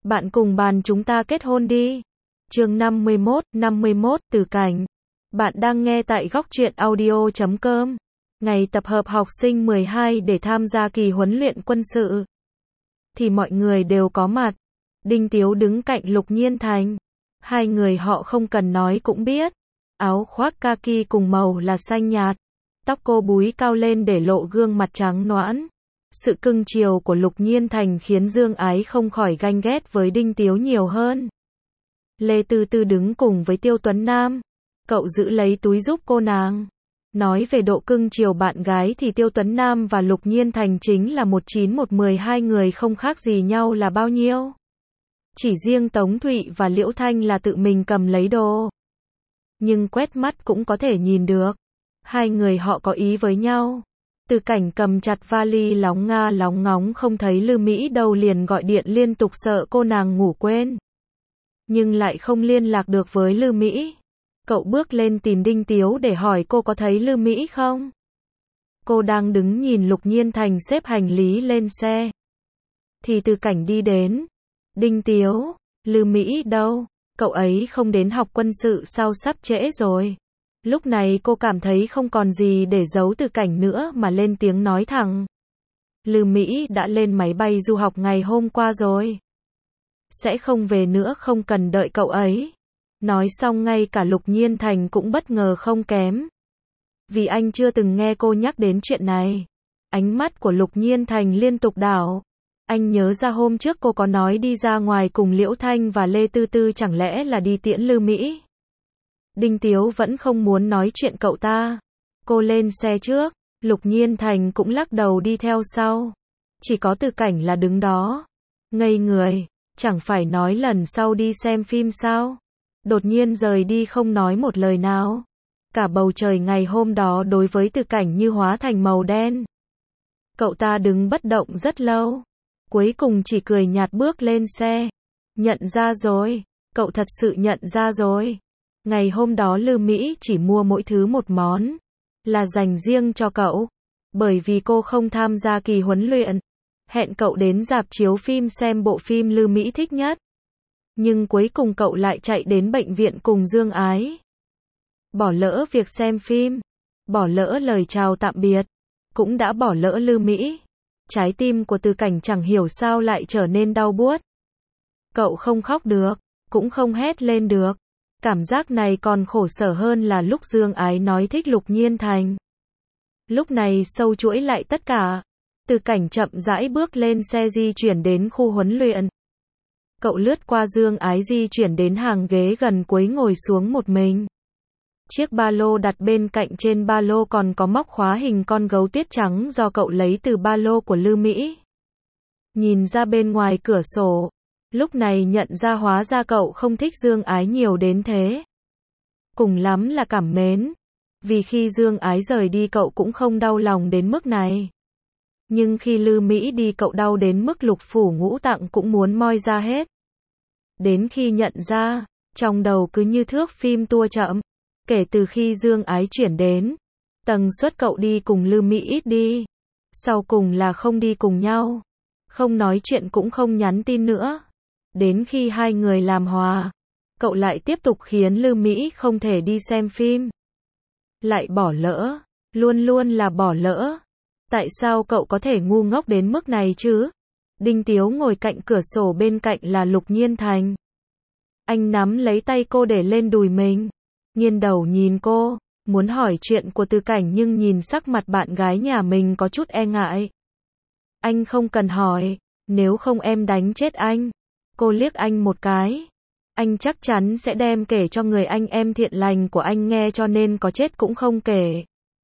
Bạn cùng bàn chúng ta kết hôn đi. Chương 51, Từ Cảnh. Bạn đang nghe tại góc truyện audio.com. Ngày tập hợp học sinh 12 để tham gia kỳ huấn luyện quân sự. Thì mọi người đều có mặt. Đinh Tiếu đứng cạnh Lục Nhiên Thành. Hai người họ không cần nói cũng biết. Áo khoác kaki cùng màu là xanh nhạt. Tóc cô búi cao lên để lộ gương mặt trắng nõn. Sự cưng chiều của Lục Nhiên Thành khiến Dương Ái không khỏi ganh ghét với Đinh Tiếu nhiều hơn. Lê Tư Tư đứng cùng với Tiêu Tuấn Nam. Cậu giữ lấy túi giúp cô nàng. Nói về độ cưng chiều bạn gái thì Tiêu Tuấn Nam và Lục Nhiên Thành chính là 19-110, hai người không khác gì nhau là bao nhiêu. Chỉ riêng Tống Thụy và Liễu Thanh là tự mình cầm lấy đồ. Nhưng quét mắt cũng có thể nhìn được. Hai người họ có ý với nhau. Từ Cảnh cầm chặt vali lóng nga lóng ngóng không thấy Lư Mỹ đâu liền gọi điện liên tục sợ cô nàng ngủ quên. Nhưng lại không liên lạc được với Lư Mỹ. Cậu bước lên tìm Đinh Tiếu để hỏi cô có thấy Lư Mỹ không. Cô đang đứng nhìn Lục Nhiên Thành xếp hành lý lên xe. Thì Từ Cảnh đi đến. Đinh Tiếu, Lư Mỹ đâu? Cậu ấy không đến học quân sự sao, sắp trễ rồi. Lúc này cô cảm thấy không còn gì để giấu Từ Cảnh nữa mà lên tiếng nói thẳng. Lư Mỹ đã lên máy bay du học ngày hôm qua rồi. Sẽ không về nữa, không cần đợi cậu ấy. Nói xong ngay cả Lục Nhiên Thành cũng bất ngờ không kém. Vì anh chưa từng nghe cô nhắc đến chuyện này. Ánh mắt của Lục Nhiên Thành liên tục đảo. Anh nhớ ra hôm trước cô có nói đi ra ngoài cùng Liễu Thanh và Lê Tư Tư, chẳng lẽ là đi tiễn Lư Mỹ. Đinh Tiếu vẫn không muốn nói chuyện cậu ta. Cô lên xe trước, Lục Nhiên Thành cũng lắc đầu đi theo sau. Chỉ có Từ Cảnh là đứng đó. Ngây người, chẳng phải nói lần sau đi xem phim sao. Đột nhiên rời đi không nói một lời nào. Cả bầu trời ngày hôm đó đối với Từ Cảnh như hóa thành màu đen. Cậu ta đứng bất động rất lâu. Cuối cùng chỉ cười nhạt bước lên xe. Nhận ra rồi, cậu thật sự nhận ra rồi. Ngày hôm đó Lư Mỹ chỉ mua mỗi thứ một món. Là dành riêng cho cậu. Bởi vì cô không tham gia kỳ huấn luyện. Hẹn cậu đến rạp chiếu phim xem bộ phim Lư Mỹ thích nhất. Nhưng cuối cùng cậu lại chạy đến bệnh viện cùng Dương Ái. Bỏ lỡ việc xem phim. Bỏ lỡ lời chào tạm biệt. Cũng đã bỏ lỡ Lư Mỹ. Trái tim của Từ Cảnh chẳng hiểu sao lại trở nên đau buốt. Cậu không khóc được. Cũng không hét lên được. Cảm giác này còn khổ sở hơn là lúc Dương Ái nói thích Lục Nhiên Thành. Lúc này sâu chuỗi lại tất cả. Từ Cảnh chậm rãi bước lên xe di chuyển đến khu huấn luyện. Cậu lướt qua Dương Ái di chuyển đến hàng ghế gần cuối ngồi xuống một mình. Chiếc ba lô đặt bên cạnh, trên ba lô còn có móc khóa hình con gấu tuyết trắng do cậu lấy từ ba lô của Lư Mỹ. Nhìn ra bên ngoài cửa sổ. Lúc này nhận ra hóa ra cậu không thích Dương Ái nhiều đến thế. Cùng lắm là cảm mến. Vì khi Dương Ái rời đi cậu cũng không đau lòng đến mức này. Nhưng khi Lư Mỹ đi cậu đau đến mức lục phủ ngũ tạng cũng muốn moi ra hết. Đến khi nhận ra, trong đầu cứ như thước phim tua chậm. Kể từ khi Dương Ái chuyển đến, tần suất cậu đi cùng Lư Mỹ ít đi. Sau cùng là không đi cùng nhau. Không nói chuyện cũng không nhắn tin nữa. Đến khi hai người làm hòa, cậu lại tiếp tục khiến Lư Mỹ không thể đi xem phim. Lại bỏ lỡ, luôn luôn là bỏ lỡ. Tại sao cậu có thể ngu ngốc đến mức này chứ? Đinh Tiếu ngồi cạnh cửa sổ, bên cạnh là Lục Nhiên Thành. Anh nắm lấy tay cô để lên đùi mình. Nghiêng đầu nhìn cô, muốn hỏi chuyện của Từ Cảnh nhưng nhìn sắc mặt bạn gái nhà mình có chút e ngại. Anh không cần hỏi, nếu không em đánh chết anh. Cô liếc anh một cái. Anh chắc chắn sẽ đem kể cho người anh em thiện lành của anh nghe, cho nên có chết cũng không kể.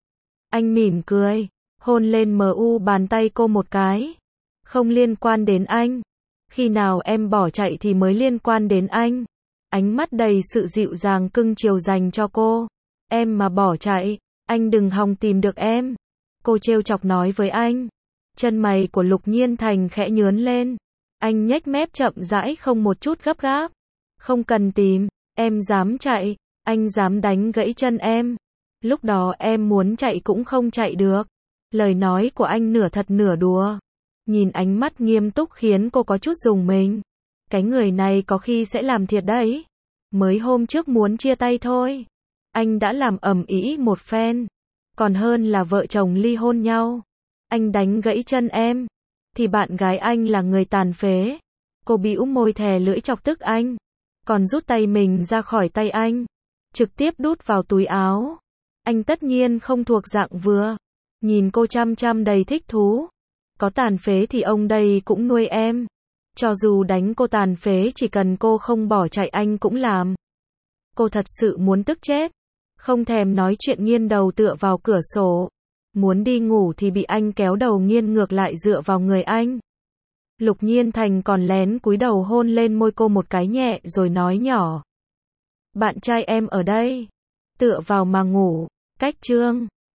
Anh mỉm cười, hôn lên bàn tay cô một cái. Không liên quan đến anh. Khi nào em bỏ chạy thì mới liên quan đến anh. Ánh mắt đầy sự dịu dàng cưng chiều dành cho cô. Em mà bỏ chạy, anh đừng hòng tìm được em. Cô trêu chọc nói với anh. Chân mày của Lục Nhiên Thành khẽ nhướng lên. Anh nhếch mép chậm rãi, không một chút gấp gáp. Không cần tìm, em dám chạy, anh dám đánh gãy chân em. Lúc đó em muốn chạy cũng không chạy được. Lời nói của anh nửa thật nửa đùa. Nhìn ánh mắt nghiêm túc khiến cô có chút rùng mình. Cái người này có khi sẽ làm thiệt đấy. Mới hôm trước muốn chia tay thôi. Anh đã làm ầm ĩ một phen. Còn hơn là vợ chồng ly hôn nhau. Anh đánh gãy chân em. Thì bạn gái anh là người tàn phế. Cô bĩu môi thè lưỡi chọc tức anh. Còn rút tay mình ra khỏi tay anh. Trực tiếp đút vào túi áo. Anh tất nhiên không thuộc dạng vừa. Nhìn cô chăm chăm đầy thích thú. Có tàn phế thì ông đây cũng nuôi em. Cho dù đánh cô tàn phế chỉ cần cô không bỏ chạy anh cũng làm. Cô thật sự muốn tức chết. Không thèm nói chuyện nghiêng đầu tựa vào cửa sổ. Muốn đi ngủ thì bị anh kéo đầu nghiêng ngược lại dựa vào người anh. Lục Nhiên Thành còn lén cúi đầu hôn lên môi cô một cái nhẹ rồi nói nhỏ. Bạn trai em ở đây. Tựa vào mà ngủ. Cách chương.